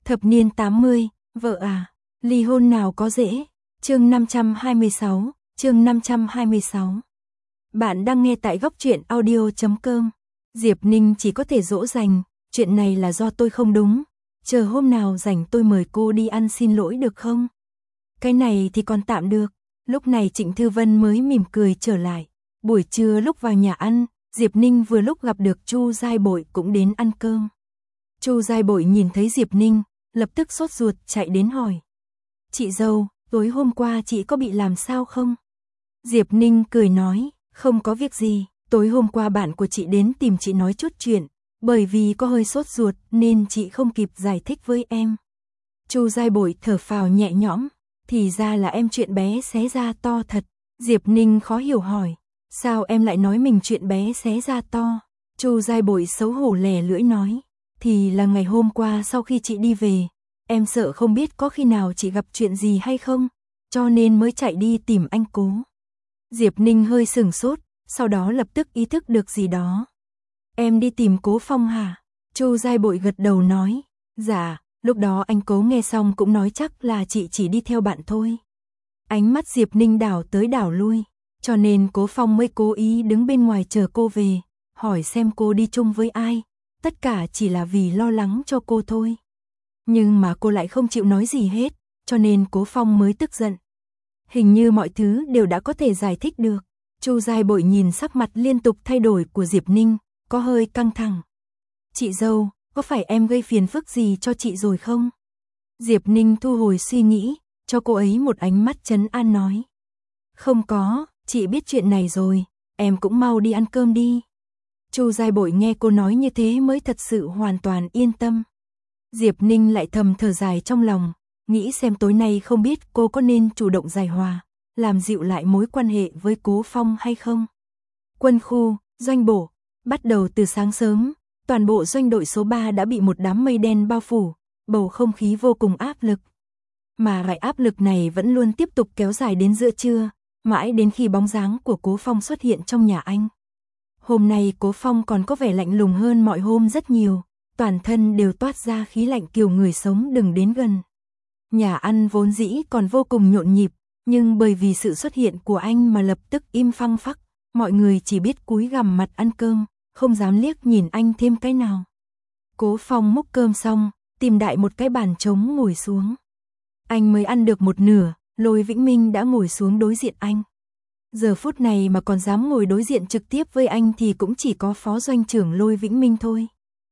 Thập niên 80, vợ à, ly hôn nào có dễ. Chương 526, chương 526. Bạn đang nghe tại góc truyện audio.com. Diệp Ninh chỉ có thể dỗ dành, chuyện này là do tôi không đúng, chờ hôm nào rảnh tôi mời cô đi ăn xin lỗi được không? Cái này thì còn tạm được. Lúc này Trịnh Thư Vân mới mỉm cười trở lại. Buổi trưa lúc vào nhà ăn, Diệp Ninh vừa lúc gặp được Chu Giai Bội cũng đến ăn cơm. Chu Giai Bội nhìn thấy Diệp Ninh, lập tức sốt ruột chạy đến hỏi. Chị dâu, tối hôm qua chị có bị làm sao không? Diệp Ninh cười nói, không có việc gì, tối hôm qua bạn của chị đến tìm chị nói chút chuyện, bởi vì có hơi sốt ruột nên chị không kịp giải thích với em. Chu Giai Bội thở phào nhẹ nhõm, thì ra là em chuyện bé xé ra to thật. Diệp Ninh khó hiểu hỏi, sao em lại nói mình chuyện bé xé ra to? Chu Giai Bội xấu hổ lè lưỡi nói, thì là ngày hôm qua sau khi chị đi về, em sợ không biết có khi nào chị gặp chuyện gì hay không, cho nên mới chạy đi tìm anh Cố. Diệp Ninh hơi sửng sốt, sau đó lập tức ý thức được gì đó. Em đi tìm Cố Phong hả? Chu Giai Bội gật đầu nói, dạ, lúc đó anh Cố nghe xong cũng nói chắc là chị chỉ đi theo bạn thôi. Ánh mắt Diệp Ninh đảo tới đảo lui, cho nên Cố Phong mới cố ý đứng bên ngoài chờ cô về, hỏi xem cô đi chung với ai, tất cả chỉ là vì lo lắng cho cô thôi. Nhưng mà cô lại không chịu nói gì hết, cho nên Cố Phong mới tức giận. Hình như mọi thứ đều đã có thể giải thích được. Chu Giai Bội nhìn sắc mặt liên tục thay đổi của Diệp Ninh, có hơi căng thẳng. Chị dâu, có phải em gây phiền phức gì cho chị rồi không? Diệp Ninh thu hồi suy nghĩ, cho cô ấy một ánh mắt trấn an nói. Không có, chị biết chuyện này rồi, em cũng mau đi ăn cơm đi. Chu Giai Bội nghe cô nói như thế mới thật sự hoàn toàn yên tâm. Diệp Ninh lại thầm thở dài trong lòng, nghĩ xem tối nay không biết cô có nên chủ động giài hòa, làm dịu lại mối quan hệ với Cố Phong hay không. Quân khu, doanh bộ, bắt đầu từ sáng sớm, toàn bộ doanh đội số 3 đã bị một đám mây đen bao phủ, bầu không khí vô cùng áp lực. Mà loại áp lực này vẫn luôn tiếp tục kéo dài đến giữa trưa, mãi đến khi bóng dáng của Cố Phong xuất hiện trong nhà anh. Hôm nay Cố Phong còn có vẻ lạnh lùng hơn mọi hôm rất nhiều, toàn thân đều toát ra khí lạnh kiều người sống đừng đến gần. Nhà ăn vốn dĩ còn vô cùng nhộn nhịp, nhưng bởi vì sự xuất hiện của anh mà lập tức im phăng phắc, mọi người chỉ biết cúi gằm mặt ăn cơm, không dám liếc nhìn anh thêm cái nào. Cố Phong múc cơm xong, tìm đại một cái bàn trống ngồi xuống. Anh mới ăn được một nửa, Lôi Vĩnh Minh đã ngồi xuống đối diện anh. Giờ phút này mà còn dám ngồi đối diện trực tiếp với anh thì cũng chỉ có phó doanh trưởng Lôi Vĩnh Minh thôi.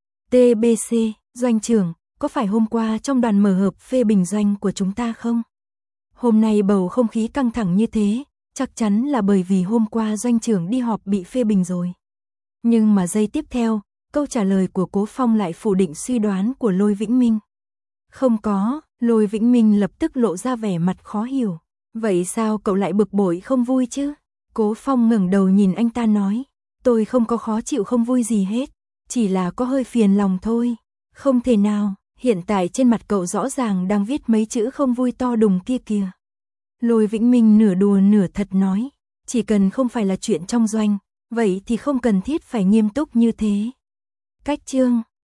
TBC, doanh trưởng, có phải hôm qua trong đoàn mở họp phê bình doanh của chúng ta không? Hôm nay bầu không khí căng thẳng như thế, chắc chắn là bởi vì hôm qua doanh trưởng đi họp bị phê bình rồi. Nhưng mà giây tiếp theo, câu trả lời của Cố Phong lại phủ định suy đoán của Lôi Vĩnh Minh. Không có, Lôi Vĩnh Minh lập tức lộ ra vẻ mặt khó hiểu. Vậy sao cậu lại bực bội không vui chứ? Cố Phong ngẩng đầu nhìn anh ta nói, tôi không có khó chịu không vui gì hết, chỉ là có hơi phiền lòng thôi. Không thể nào, hiện tại trên mặt cậu rõ ràng đang viết mấy chữ không vui to đùng kia kìa. Lôi Vĩnh Minh nửa đùa nửa thật nói, chỉ cần không phải là chuyện trong doanh, vậy thì không cần thiết phải nghiêm túc như thế. Cách chương